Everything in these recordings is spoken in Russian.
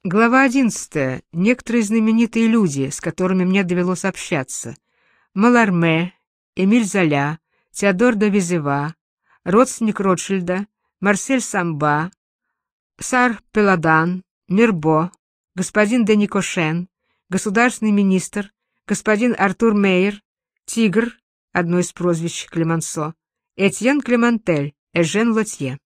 Глава 11. Некоторые знаменитые люди, с которыми мне довелось общаться. Маларме, Эмиль Золя, Теодор де Визева, родственник Ротшильда, Марсель Самба, Сар Пеладан, Мирбо, господин де Никошен, государственный министр, господин Артур Мейер, Тигр, одно из прозвищ Клемансо, Этьен Клемантель, Эжен Лотье.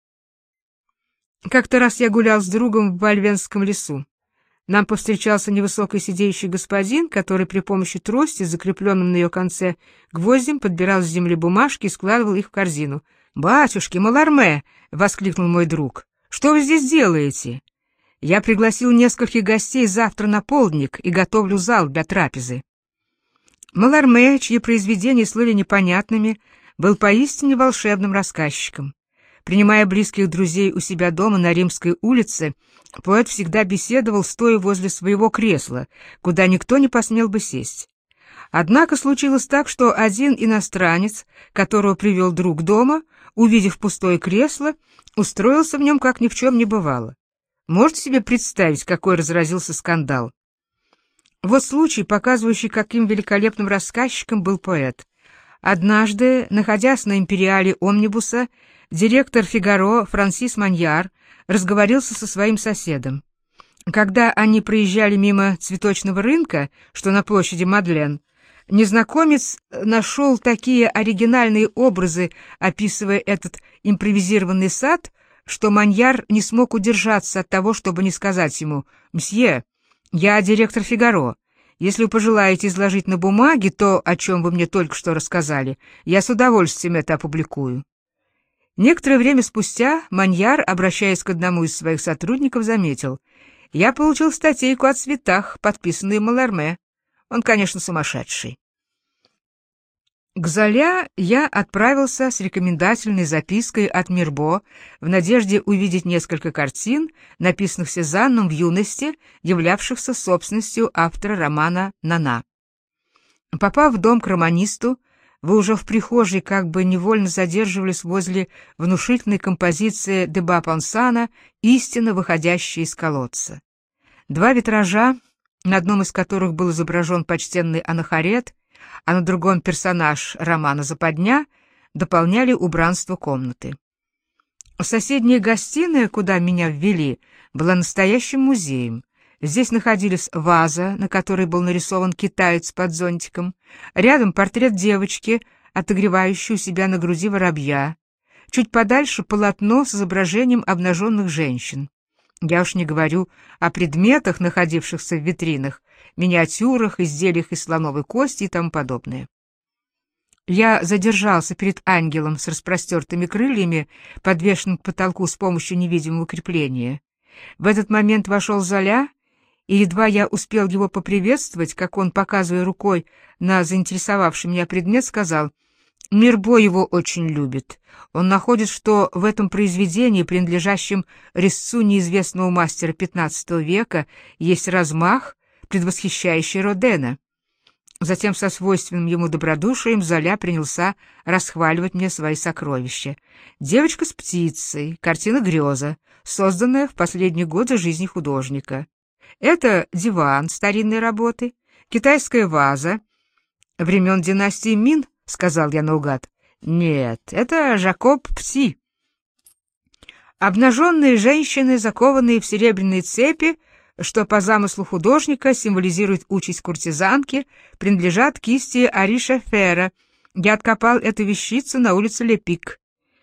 Как-то раз я гулял с другом в Вальвенском лесу. Нам повстречался невысокий сидеющий господин, который при помощи трости, закрепленным на ее конце гвоздем, подбирал с земли бумажки и складывал их в корзину. «Батюшки, Маларме!» — воскликнул мой друг. «Что вы здесь делаете?» «Я пригласил нескольких гостей завтра на полдник и готовлю зал для трапезы». Маларме, чьи произведения слыли непонятными, был поистине волшебным рассказчиком. Принимая близких друзей у себя дома на Римской улице, поэт всегда беседовал, стоя возле своего кресла, куда никто не посмел бы сесть. Однако случилось так, что один иностранец, которого привел друг дома, увидев пустое кресло, устроился в нем, как ни в чем не бывало. Можете себе представить, какой разразился скандал? Вот случай, показывающий, каким великолепным рассказчиком был поэт. Однажды, находясь на империале омнибуса, директор «Фигаро» Франсис Маньяр разговорился со своим соседом. Когда они проезжали мимо цветочного рынка, что на площади Мадлен, незнакомец нашел такие оригинальные образы, описывая этот импровизированный сад, что Маньяр не смог удержаться от того, чтобы не сказать ему: «Мсье, я директор «Фигаро». Если вы пожелаете изложить на бумаге то, о чем вы мне только что рассказали, я с удовольствием это опубликую». Некоторое время спустя Маньяр, обращаясь к одному из своих сотрудников, заметил: «Я получил статейку о цветах, подписанную Маларме. Он, конечно, сумасшедший». К Золя я отправился с рекомендательной запиской от Мирбо в надежде увидеть несколько картин, написанных Сезанном в юности, являвшихся собственностью автора романа «Нана». Попав в дом к романисту, вы уже в прихожей как бы невольно задерживались возле внушительной композиции Деба Пансана, истинно выходящей из колодца. Два витража, на одном из которых был изображен почтенный Анахарет, а на другом персонаж романа «Западня», дополняли убранство комнаты. Соседняя гостиная, куда меня ввели, была настоящим музеем. Здесь находились ваза, на которой был нарисован китаец под зонтиком, рядом портрет девочки, отогревающей у себя на груди воробья, чуть подальше полотно с изображением обнаженных женщин. Я уж не говорю о предметах, находившихся в витринах, миниатюрах, изделиях из слоновой кости и тому подобное. Я задержался перед ангелом с распростертыми крыльями, подвешенным к потолку с помощью невидимого крепления. В этот момент вошел Золя, и едва я успел его поприветствовать, как он, показывая рукой на заинтересовавший меня предмет, сказал: «Мирбо его очень любит. Он находит, что в этом произведении, принадлежащем резцу неизвестного мастера XV века, есть размах, предвосхищающий Родена». Затем со свойственным ему добродушием Золя принялся расхваливать мне свои сокровища. «Девочка с птицей», картина «Греза», созданная в последние годы жизни художника. Это диван старинной работы, китайская ваза времен династии Мин, — сказал я наугад. Нет, это Жакоб Пси. Обнаженные женщины, закованные в серебряные цепи, что по замыслу художника символизирует участь куртизанки, принадлежат кисти Ариша Фера. Я откопал эту вещицу на улице Лепик.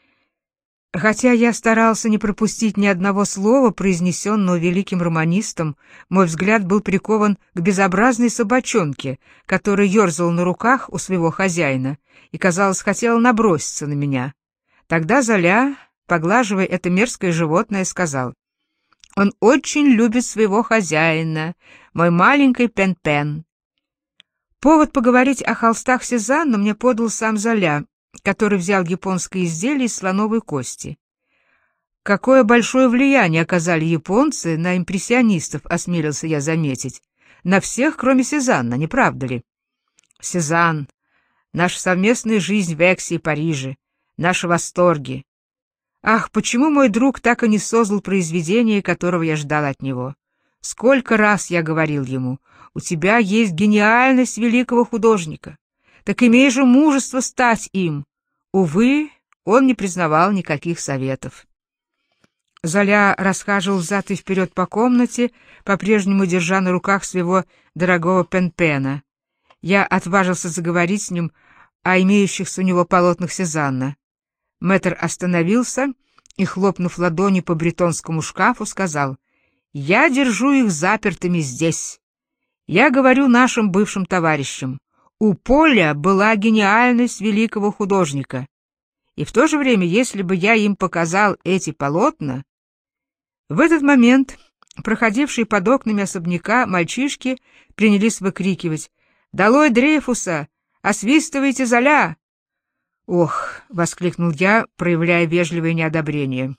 Хотя я старался не пропустить ни одного слова, произнесенного великим романистом, мой взгляд был прикован к безобразной собачонке, которая ерзала на руках у своего хозяина и, казалось, хотела наброситься на меня. Тогда Золя, поглаживая это мерзкое животное, сказал: «Он очень любит своего хозяина, мой маленький Пен-Пен». Повод поговорить о холстах Сезанна мне подал сам Золя, который взял японское изделие из слоновой кости. Какое большое влияние оказали японцы на импрессионистов, осмелился я заметить. На всех, кроме Сезанна, не правда ли? Сезанн, наша совместная жизнь в Эксе и Париже, наши восторги. Ах, почему мой друг так и не создал произведение, которого я ждал от него? Сколько раз я говорил ему: у тебя есть гениальность великого художника, так имей же мужество стать им. Увы, он не признавал никаких советов. Золя расхаживал взад и вперед по комнате, по-прежнему держа на руках своего дорогого Пен-Пена. Я отважился заговорить с ним о имеющихся у него полотнах Сезанна. Мэтр остановился и, хлопнув ладонью по бретонскому шкафу, сказал: «Я держу их запертыми здесь. Я говорю нашим бывшим товарищам, у Поля была гениальность великого художника. И в то же время, если бы я им показал эти полотна...» В этот момент проходившие под окнами особняка мальчишки принялись выкрикивать: «Долой Дрейфуса! Освистывайте Золя!» «Ох!» — воскликнул я, проявляя вежливое неодобрение.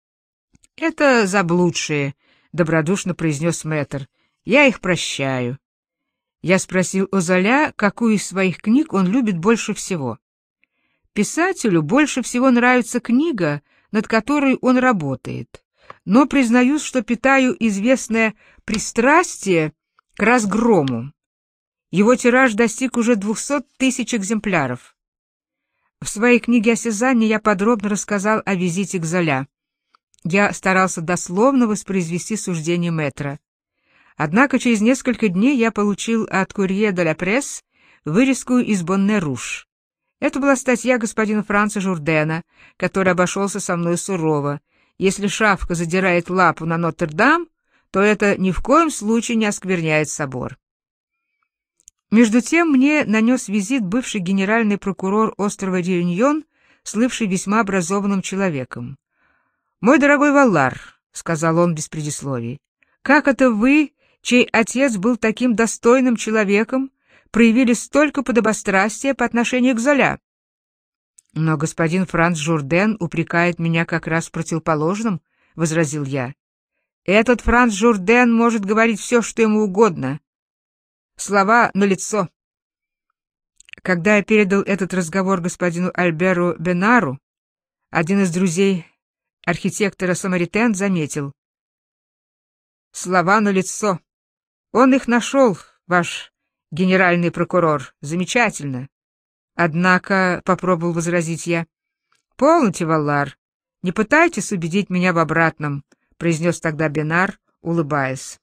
«Это заблудшие», — добродушно произнес мэтр. «Я их прощаю». Я спросил у Золя, какую из своих книг он любит больше всего. Писателю больше всего нравится книга, над которой он работает, но признаюсь, что питаю известное пристрастие к разгрому. Его тираж достиг уже 200 тысяч экземпляров. В своей книге о Сезанне я подробно рассказал о визите к Золя. Я старался дословно воспроизвести суждение мэтра. Однако через несколько дней я получил от «Курье де ла Пресс» вырезку из «Бонне-Руж». Это была статья господина Франца Журдена, который обошелся со мной сурово. Если шавка задирает лапу на Нотр-Дам, то это ни в коем случае не оскверняет собор. Между тем мне нанес визит бывший генеральный прокурор острова Реюньон, слывший весьма образованным человеком. «Мой дорогой Валлар», — сказал он без предисловий, — «как это вы, чей отец был таким достойным человеком, проявили столько подобострастия по отношению к Золя?» «Но господин Франц Журден упрекает меня как раз в противоположном», — возразил я. «Этот Франц Журден может говорить все, что ему угодно. Слова налицо». Когда я передал этот разговор господину Альберу Бенару, один из друзей архитектора Самаритен заметил: «Слова налицо. Он их нашел, ваш генеральный прокурор. Замечательно». «Однако», — попробовал возразить я. «Полноте, Валлар, не пытайтесь убедить меня в обратном», — произнес тогда Бенар, улыбаясь.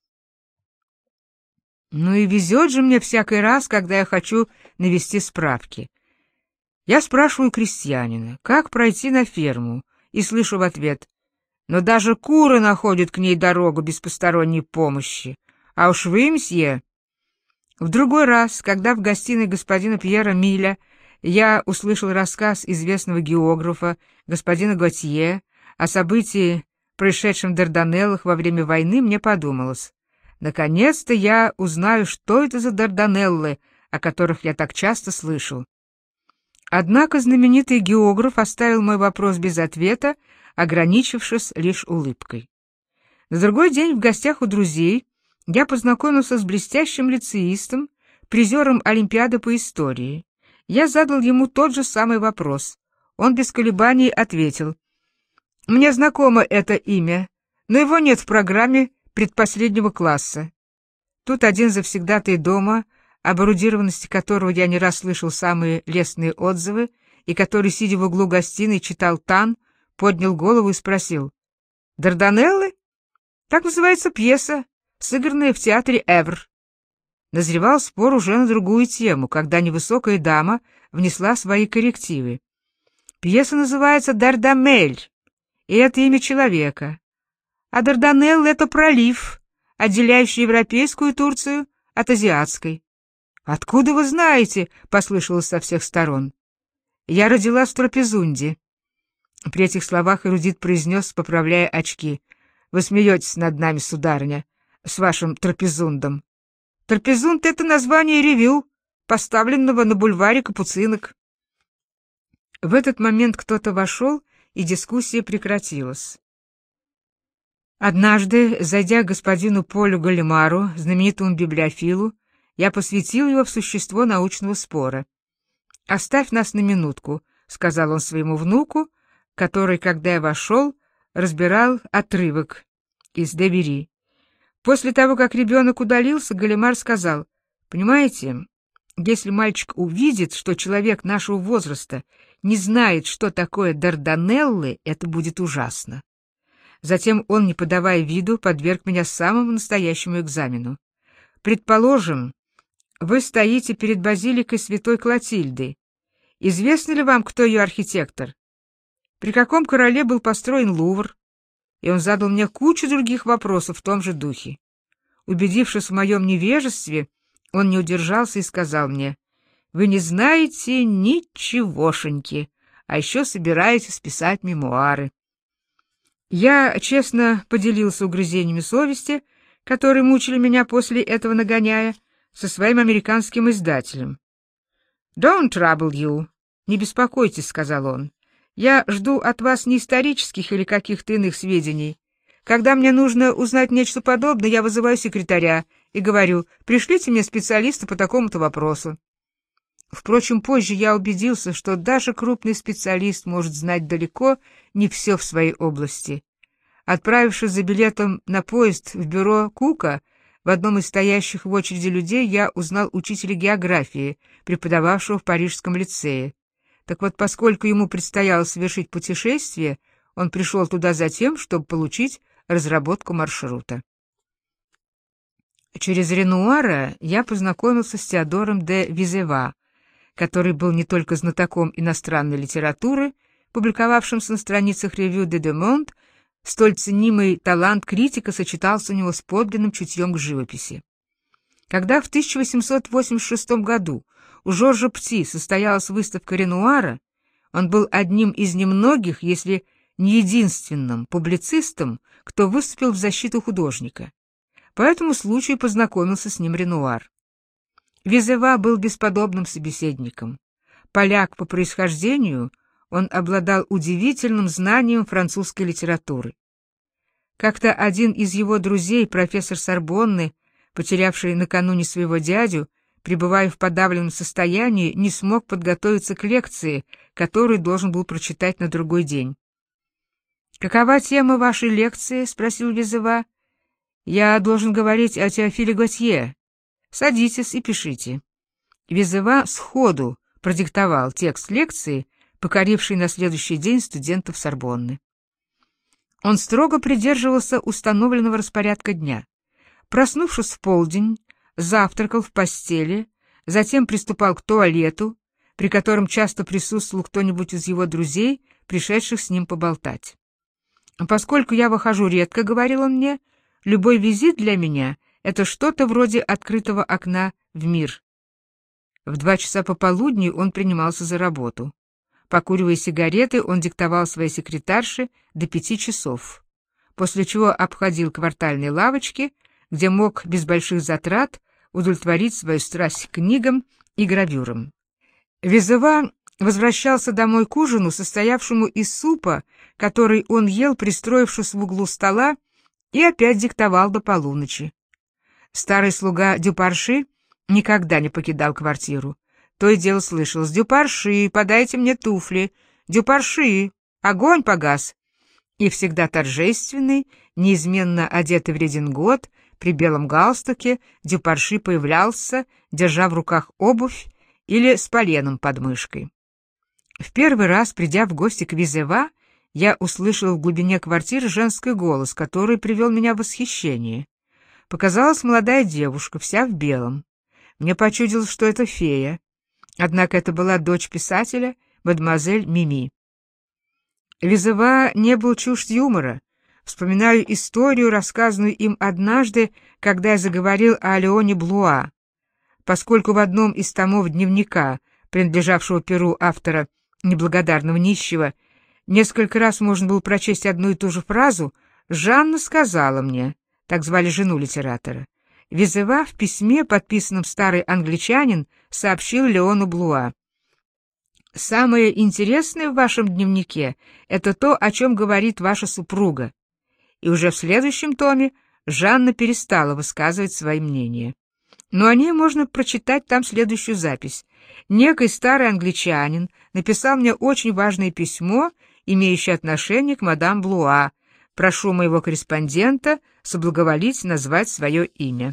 «Ну и везет же мне всякий раз, когда я хочу навести справки. Я спрашиваю крестьянина, как пройти на ферму, и слышу в ответ: но даже куры находят к ней дорогу без посторонней помощи. А уж вы, мсье...» В другой раз, когда в гостиной господина Пьера Миля я услышал рассказ известного географа господина Готье о событии, происшедшем в Дарданеллах во время войны, мне подумалось: наконец-то я узнаю, что это за Дарданеллы, о которых я так часто слышал. Однако знаменитый географ оставил мой вопрос без ответа, ограничившись лишь улыбкой. На другой день в гостях у друзей я познакомился с блестящим лицеистом, призером Олимпиады по истории. Я задал ему тот же самый вопрос. Он без колебаний ответил: «Мне знакомо это имя, но его нет в программе предпоследнего класса». Тут один завсегдатый дома, об эрудированности которого я не раз слышал самые лестные отзывы, и который, сидя в углу гостиной, читал Тан, поднял голову и спросил: «Дарданеллы? Так называется пьеса, сыгранная в театре Эвр». Назревал спор уже на другую тему, когда невысокая дама внесла свои коррективы. Пьеса называется «Дардамель», и это имя человека. А Дарданеллы — это пролив, отделяющий европейскую Турцию от азиатской. «Откуда вы знаете?» — послышалось со всех сторон. «Я родилась в Трапезунде». При этих словах эрудит произнес, поправляя очки: «Вы смеетесь над нами, сударыня, с вашим Трапезундом. Трапезунд — это название ревю, поставленного на бульваре Капуцинок». В этот момент кто-то вошел, и дискуссия прекратилась. Однажды, зайдя к господину Полю Галимару, знаменитому библиофилу, я посвятил его в существо научного спора. «Оставь нас на минутку», — сказал он своему внуку, который, когда я вошел, разбирал отрывок из Де Бери. После того, как ребенок удалился, Галимар сказал: «Понимаете, если мальчик увидит, что человек нашего возраста не знает, что такое Дарданеллы, это будет ужасно». Затем он, не подавая виду, подверг меня самому настоящему экзамену. «Предположим, вы стоите перед базиликой Святой Клотильды. Известно ли вам, кто ее архитектор? При каком короле был построен Лувр?» И он задал мне кучу других вопросов в том же духе. Убедившись в моем невежестве, он не удержался и сказал мне: «Вы не знаете ничегошеньки, а еще собираетесь писать мемуары». Я честно поделился угрызениями совести, которые мучили меня после этого нагоняя, со своим американским издателем. «Don't trouble you», «Не беспокойтесь», — сказал он. «Я жду от вас не исторических или каких-то иных сведений. Когда мне нужно узнать нечто подобное, я вызываю секретаря и говорю: пришлите мне специалиста по такому-то вопросу». Впрочем, позже я убедился, что даже крупный специалист может знать далеко не все в своей области. Отправившись за билетом на поезд в бюро Кука, в одном из стоящих в очереди людей я узнал учителя географии, преподававшего в Парижском лицее. Так вот, поскольку ему предстояло совершить путешествие, он пришел туда за тем, чтобы получить разработку маршрута. Через Ренуара я познакомился с Теодором де Визева, который был не только знатоком иностранной литературы, публиковавшимся на страницах ревью де «Де Монт», столь ценимый талант критика сочетался у него с подлинным чутьем к живописи. Когда в 1886 году у Жоржа Пти состоялась выставка Ренуара, он был одним из немногих, если не единственным, публицистом, кто выступил в защиту художника. По этому случаю познакомился с ним Ренуар. Визева был бесподобным собеседником. Поляк по происхождению, он обладал удивительным знанием французской литературы. Как-то один из его друзей, профессор Сорбонны, потерявший накануне своего дядю, пребывая в подавленном состоянии, не смог подготовиться к лекции, которую должен был прочитать на другой день. «Какова тема вашей лекции?» — спросил Визева. «Я должен говорить о Теофиле Готье. Садитесь и пишите». Визева сходу продиктовал текст лекции, покоривший на следующий день студентов Сорбонны. Он строго придерживался установленного распорядка дня. Проснувшись в полдень, завтракал в постели, затем приступал к туалету, при котором часто присутствовал кто-нибудь из его друзей, пришедших с ним поболтать. «Поскольку я выхожу редко, — говорил он мне, — любой визит для меня — это что-то вроде открытого окна в мир». В 2 часа пополудни он принимался за работу. Покуривая сигареты, он диктовал своей секретарше до 5 часов, после чего обходил квартальные лавочки, где мог без больших затрат удовлетворить свою страсть к книгам и гравюрам. Визева возвращался домой к ужину, состоявшему из супа, который он ел, пристроившись в углу стола, и опять диктовал до полуночи. Старый слуга Дюпарши никогда не покидал квартиру. То и дело слышалось: «Дюпарши, подайте мне туфли! Дюпарши, огонь погас!» И всегда торжественный, неизменно одетый в редингот, при белом галстуке, Дюпарши появлялся, держа в руках обувь или с поленом под мышкой. В первый раз, придя в гости к Визева, я услышал в глубине квартиры женский голос, который привел меня в восхищение. Показалась молодая девушка, вся в белом. Мне почудилось, что это фея. Однако это была дочь писателя, мадемуазель Мими. Визева не был чужд юмора. Вспоминаю историю, рассказанную им однажды, когда я заговорил о Леоне Блуа. Поскольку в одном из томов дневника, принадлежавшего перу автора «Неблагодарного нищего», несколько раз можно было прочесть одну и ту же фразу, Жанна сказала мне, так звали жену литератора, Визева в письме, подписанном «Старый англичанин», сообщил Леону Блуа: «Самое интересное в вашем дневнике — это то, о чем говорит ваша супруга». И уже в следующем томе Жанна перестала высказывать свои мнения. Но о ней можно прочитать там следующую запись. «Некий старый англичанин написал мне очень важное письмо, имеющее отношение к мадам Блуа. Прошу моего корреспондента соблаговолить назвать свое имя.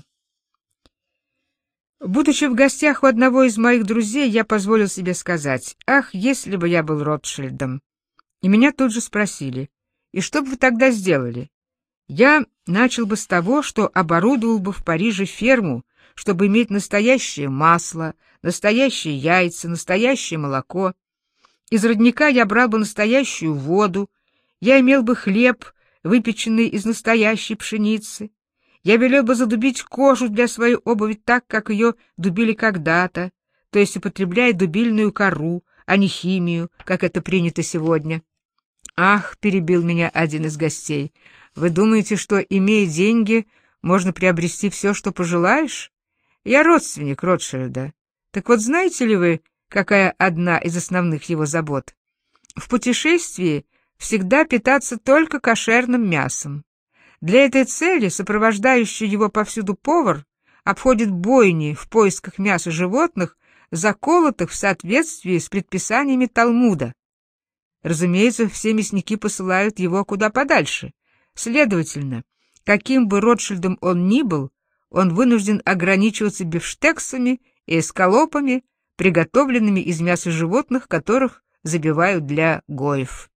Будучи в гостях у одного из моих друзей, я позволил себе сказать: «Ах, если бы я был Ротшильдом!» И меня тут же спросили: «И что бы вы тогда сделали?» Я начал бы с того, что оборудовал бы в Париже ферму, чтобы иметь настоящее масло, настоящие яйца, настоящее молоко. Из родника я брал бы настоящую воду, я имел бы хлеб, выпеченный из настоящей пшеницы. Я велел бы задубить кожу для своей обуви так, как ее дубили когда-то, то есть употребляя дубильную кору, а не химию, как это принято сегодня. «Ах», — перебил меня один из гостей, — «вы думаете, что, имея деньги, можно приобрести все, что пожелаешь? Я родственник Ротшильда. Так вот, знаете ли вы, какая одна из основных его забот? В путешествии всегда питаться только кошерным мясом. Для этой цели сопровождающий его повсюду повар обходит бойни в поисках мяса животных, заколотых в соответствии с предписаниями Талмуда. Разумеется, все мясники посылают его куда подальше. Следовательно, каким бы Ротшильдом он ни был, он вынужден ограничиваться бифштексами и эскалопами, приготовленными из мяса животных, которых забивают для гоев.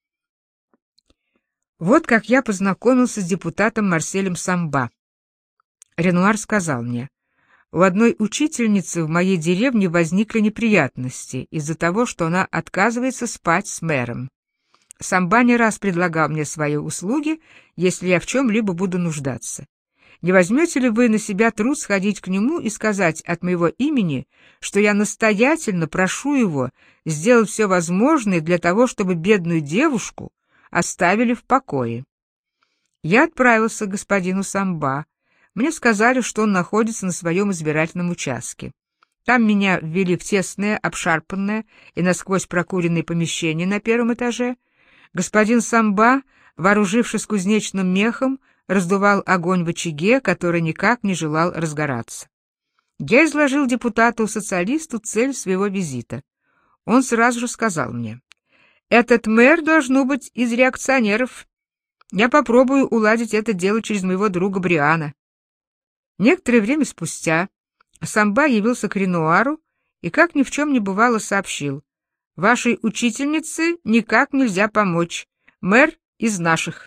Вот как я познакомился с депутатом Марселем Самба. Ренуар сказал мне: «У одной учительницы в моей деревне возникли неприятности из-за того, что она отказывается спать с мэром. Самба не раз предлагал мне свои услуги, если я в чем-либо буду нуждаться. Не возьмете ли вы на себя труд сходить к нему и сказать от моего имени, что я настоятельно прошу его сделать все возможное для того, чтобы бедную девушку оставили в покое?» Я отправился к господину Самба. Мне сказали, что он находится на своем избирательном участке. Там меня ввели в тесное, обшарпанное и насквозь прокуренное помещение на первом этаже. Господин Самба, вооружившись кузнечным мехом, раздувал огонь в очаге, который никак не желал разгораться. Я изложил депутату-социалисту цель своего визита. Он сразу же сказал мне: «Этот мэр должно быть из реакционеров. Я попробую уладить это дело через моего друга Бриана». Некоторое время спустя Самба явился к Ренуару и, как ни в чем не бывало, сообщил: «Вашей учительнице никак нельзя помочь. Мэр из наших».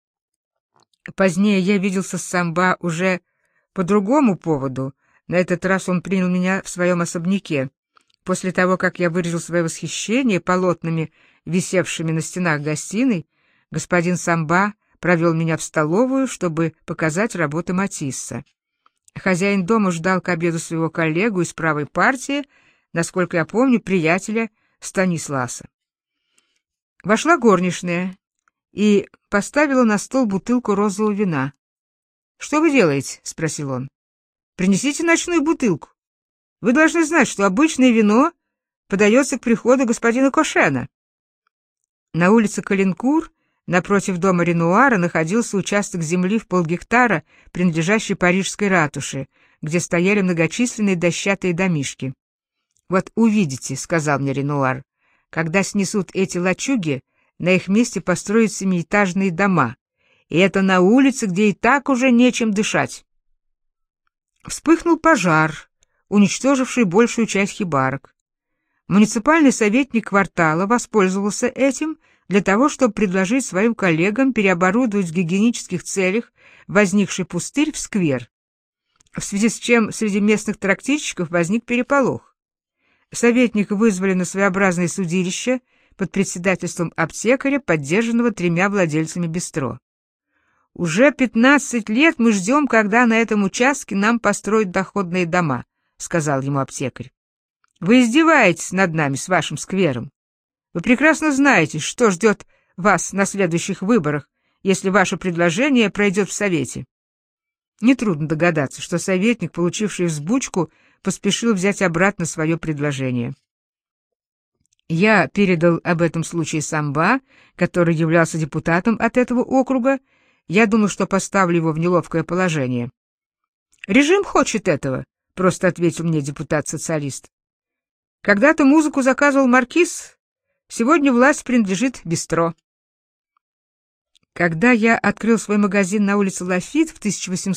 Позднее я виделся с Самба уже по другому поводу. На этот раз он принял меня в своем особняке. После того, как я выразил свое восхищение полотнами, висевшими на стенах гостиной, господин Самба провел меня в столовую, чтобы показать работы Матисса. Хозяин дома ждал к обеду своего коллегу из правой партии, насколько я помню, приятеля Станисласа. Вошла горничная и поставила на стол бутылку розового вина. «Что вы делаете?» — спросил он. «Принесите ночную бутылку. Вы должны знать, что обычное вино подается к приходу господина Кошена». На улице Калинкур, напротив дома Ренуара, находился участок земли в полгектара, принадлежащий парижской ратуше, где стояли многочисленные дощатые домишки. «Вот увидите», — сказал мне Ренуар, — «когда снесут эти лачуги, на их месте построят семиэтажные дома, и это на улице, где и так уже нечем дышать». Вспыхнул пожар, уничтоживший большую часть хибарок. Муниципальный советник квартала воспользовался этим для того, чтобы предложить своим коллегам переоборудовать в гигиенических целях возникший пустырь в сквер, в связи с чем среди местных трактирщиков возник переполох. Советника вызвали на своеобразное судилище под председательством аптекаря, поддержанного 3 владельцами бистро. «Уже 15 лет мы ждем, когда на этом участке нам построят доходные дома», — сказал ему аптекарь. «Вы издеваетесь над нами с вашим сквером. Вы прекрасно знаете, что ждет вас на следующих выборах, если ваше предложение пройдет в Совете». Нетрудно догадаться, что советник, получивший взбучку, поспешил взять обратно свое предложение. Я передал об этом случае Самба, который являлся депутатом от этого округа. Я думал, что поставлю его в неловкое положение. «Режим хочет этого», — просто ответил мне депутат-социалист. «Когда-то музыку заказывал маркиз, сегодня власть принадлежит бистро». Когда я открыл свой магазин на улице Лафит в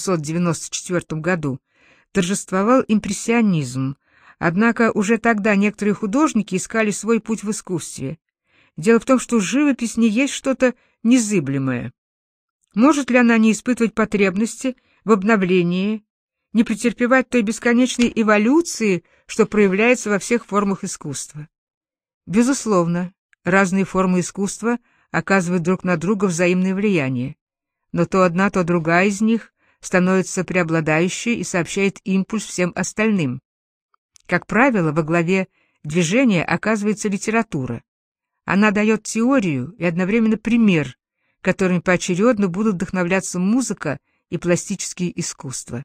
1894 году, торжествовал импрессионизм, однако уже тогда некоторые художники искали свой путь в искусстве. Дело в том, что живопись не есть что-то незыблемое. Может ли она не испытывать потребности в обновлении, не претерпевать той бесконечной эволюции, что проявляется во всех формах искусства? Безусловно, разные формы искусства оказывают друг на друга взаимное влияние, но то одна, то другая из них становится преобладающей и сообщает импульс всем остальным. Как правило, во главе движения оказывается литература. Она дает теорию и одновременно пример, которыми поочередно будут вдохновляться музыка и пластические искусства.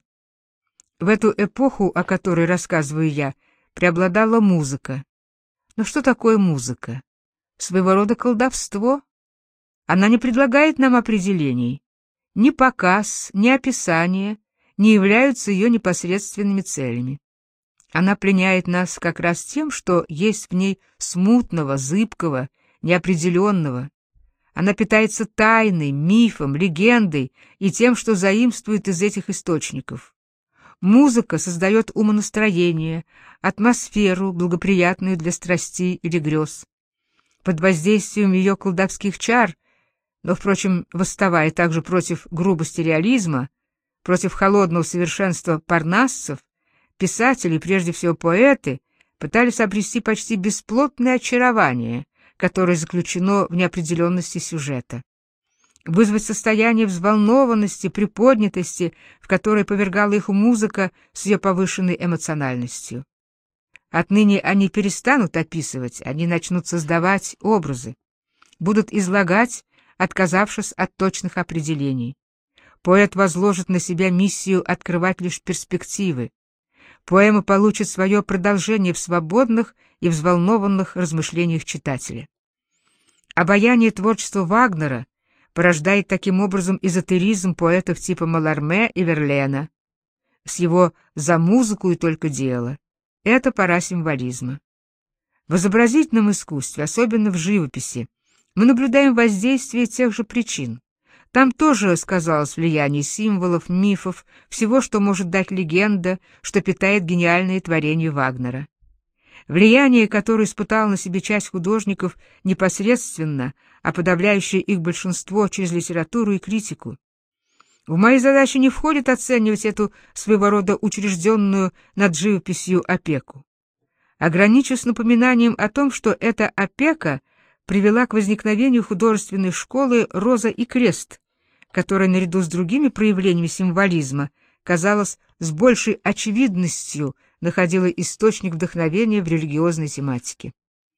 В эту эпоху, о которой рассказываю я, преобладала музыка. Но что такое музыка? Своего рода колдовство. Она не предлагает нам определений. Ни показ, ни описание не являются ее непосредственными целями. Она пленяет нас как раз тем, что есть в ней смутного, зыбкого, неопределенного. Она питается тайной, мифом, легендой и тем, что заимствует из этих источников. Музыка создает умонастроение, атмосферу, благоприятную для страстей или грез. Под воздействием ее колдовских чар, но, впрочем, восставая также против грубости реализма, против холодного совершенства парнассов, писатели, прежде всего поэты, пытались обрести почти бесплотное очарование, которое заключено в неопределенности сюжета. Вызвать состояние взволнованности, приподнятости, в которое повергала их музыка с ее повышенной эмоциональностью. Отныне они перестанут описывать, они начнут создавать образы, будут излагать, отказавшись от точных определений. Поэт возложит на себя миссию открывать лишь перспективы. Поэма получит свое продолжение в свободных и взволнованных размышлениях читателя. Обаяние творчества Вагнера порождает таким образом эзотеризм поэтов типа Маларме и Верлена. С его «за музыку и только дело» — это пора символизма. В изобразительном искусстве, особенно в живописи, мы наблюдаем воздействие тех же причин. Там тоже сказалось влияние символов, мифов, всего, что может дать легенда, что питает гениальное творение Вагнера. Влияние, которое испытало на себе часть художников непосредственно, а подавляющее их большинство через литературу и критику. В мои задачи не входит оценивать эту своего рода учрежденную над живописью опеку. Ограничусь напоминанием о том, что эта опека привела к возникновению художественной школы «Роза и крест», которая наряду с другими проявлениями символизма, казалось, с большей очевидностью находила источник вдохновения в религиозной тематике.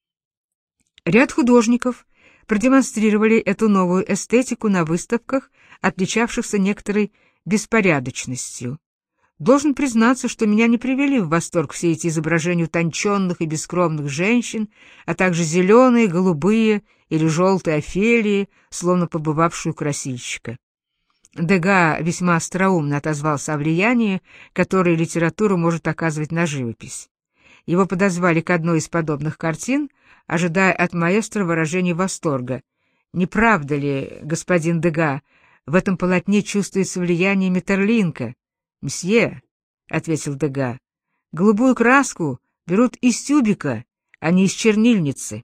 Ряд художников продемонстрировали эту новую эстетику на выставках, отличавшихся некоторой беспорядочностью. Должен признаться, что меня не привели в восторг все эти изображения утонченных и бескровных женщин, а также зеленые, голубые или желтые Офелии, словно побывавшую красильщика. Дега весьма остроумно отозвался о влиянии, которое литература может оказывать на живопись. Его подозвали к одной из подобных картин, ожидая от маэстро выражения восторга. «Не правда ли, господин Дега, в этом полотне чувствуется влияние Метерлинка?» «Мсье», — ответил Дега, — «голубую краску берут из тюбика, а не из чернильницы».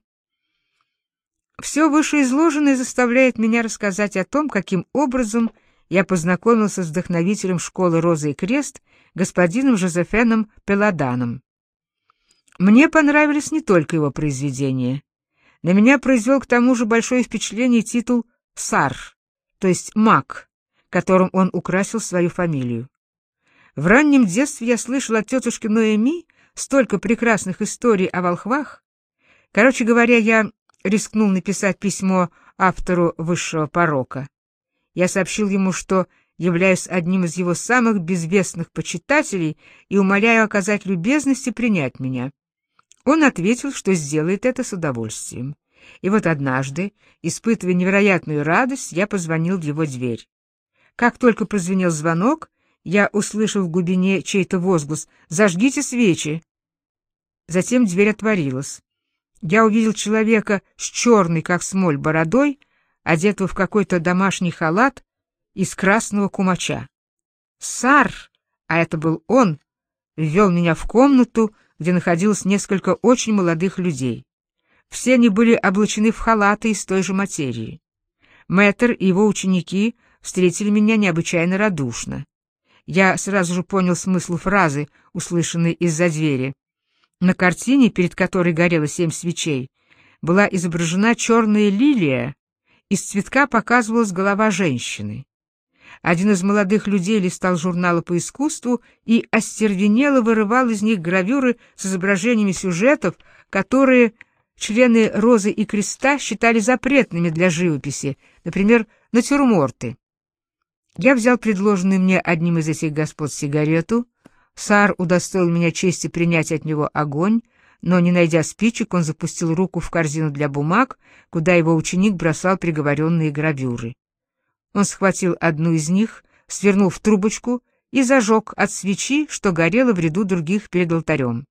Все вышеизложенное заставляет меня рассказать о том, каким образом я познакомился с вдохновителем школы «Роза и крест» господином Жозефеном Пеладаном. Мне понравились не только его произведения. На меня произвел к тому же большое впечатление титул «Сар», то есть «маг», которым он украсил свою фамилию. В раннем детстве я слышал от тетушки Ноэми столько прекрасных историй о волхвах. Короче говоря, я рискнул написать письмо автору «Высшего порока». Я сообщил ему, что являюсь одним из его самых безвестных почитателей и умоляю оказать любезность и принять меня. Он ответил, что сделает это с удовольствием. И вот однажды, испытывая невероятную радость, я позвонил в его дверь. Как только прозвенел звонок, я услышал в глубине чей-то возглас «Зажгите свечи!». Затем дверь отворилась. Я увидел человека с черной, как смоль, бородой, одетого в какой-то домашний халат из красного кумача. Сар, а это был он, ввел меня в комнату, где находилось несколько очень молодых людей. Все они были облачены в халаты из той же материи. Мэтр и его ученики встретили меня необычайно радушно. Я сразу же понял смысл фразы, услышанной из-за двери. На картине, перед которой горело 7 свечей, была изображена черная лилия, из цветка показывалась голова женщины. Один из молодых людей листал журналы по искусству и остервенело вырывал из них гравюры с изображениями сюжетов, которые члены «Розы и Креста» считали запретными для живописи, например, натюрморты. Я взял предложенную мне одним из этих господ сигарету. Сар удостоил меня чести принять от него огонь, но, не найдя спичек, он запустил руку в корзину для бумаг, куда его ученик бросал приговоренные гравюры. Он схватил одну из них, свернул в трубочку и зажег от свечи, что горело в ряду других перед алтарем.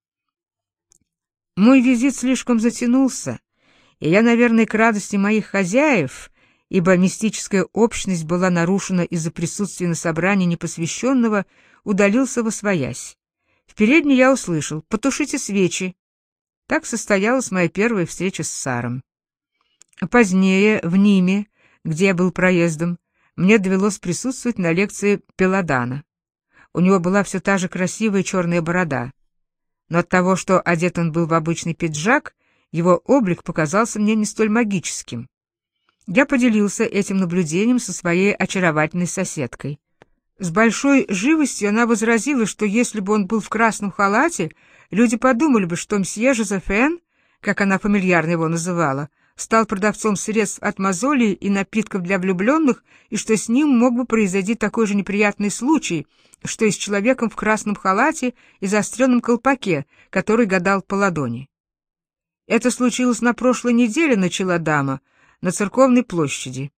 Мой визит слишком затянулся, и я, наверное, к радости моих хозяев, ибо мистическая общность была нарушена из-за присутствия на собрании непосвященного, удалился восвоясь. В передней я услышал: «Потушите свечи». Так состоялась моя первая встреча с Саром. Позднее, в Ниме, где я был проездом, мне довелось присутствовать на лекции Пелладана. У него была все та же красивая черная борода. Но от того, что одет он был в обычный пиджак, его облик показался мне не столь магическим. Я поделился этим наблюдением со своей очаровательной соседкой. С большой живостью она возразила, что если бы он был в красном халате, люди подумали бы, что мсье Жозефен, как она фамильярно его называла, стал продавцом средств от мозолей и напитков для влюбленных, и что с ним мог бы произойти такой же неприятный случай, что и с человеком в красном халате и заостренном колпаке, который гадал по ладони. «Это случилось на прошлой неделе», — начала дама, — «на Церковной площади».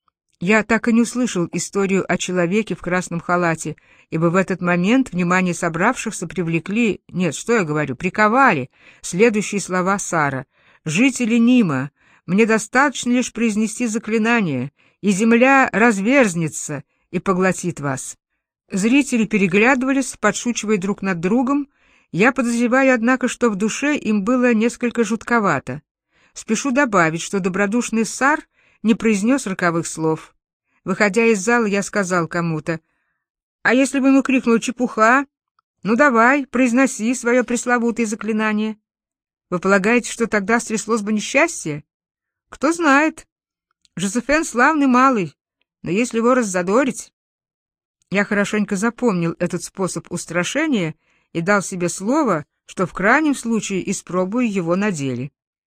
Я так и не услышал историю о человеке в красном халате, ибо в этот момент внимание собравшихся привлекли, нет, что я говорю, приковали следующие слова Сара: «Жители Нима, мне достаточно лишь произнести заклинание, и земля разверзнется и поглотит вас». Зрители переглядывались, подшучивая друг над другом. Я подозреваю, однако, что в душе им было несколько жутковато. Спешу добавить, что добродушный Сар не произнес роковых слов. Выходя из зала, я сказал кому-то: «А если бы ему крикнул чепуха? Ну давай, произноси свое пресловутое заклинание. Вы полагаете, что тогда стряслось бы несчастье? Кто знает. Жозефен славный малый, но если его раззадорить...» Я хорошенько запомнил этот способ устрашения и дал себе слово, что в крайнем случае испробую его на деле.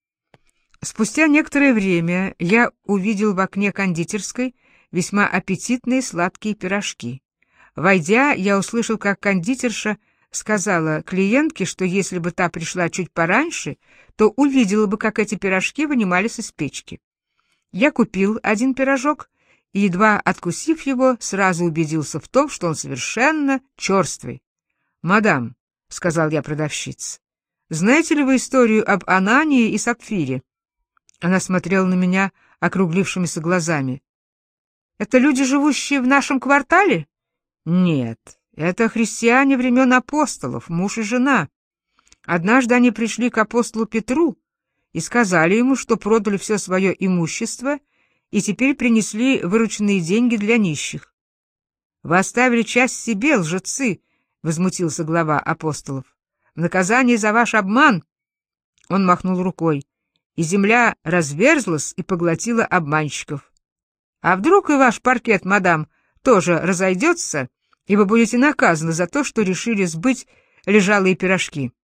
Спустя некоторое время я увидел в окне кондитерской весьма аппетитные сладкие пирожки. Войдя, я услышал, как кондитерша сказала клиентке, что если бы та пришла чуть пораньше, то увидела бы, как эти пирожки вынимались из печки. Я купил один пирожок и, едва откусив его, сразу убедился в том, что он совершенно черствый. «Мадам», — сказал я продавщице, — «знаете ли вы историю об Анании и Сапфире?» Она смотрела на меня округлившимися глазами. «Это люди, живущие в нашем квартале?» «Нет, это христиане времен апостолов, муж и жена. Однажды они пришли к апостолу Петру и сказали ему, что продали все свое имущество и теперь принесли вырученные деньги для нищих. «Вы оставили часть себе, лжецы!» — возмутился глава апостолов. «В наказание за ваш обман...» Он махнул рукой, и земля разверзлась и поглотила обманщиков. «А вдруг и ваш паркет, мадам, тоже разойдется, и вы будете наказаны за то, что решили сбыть лежалые пирожки?»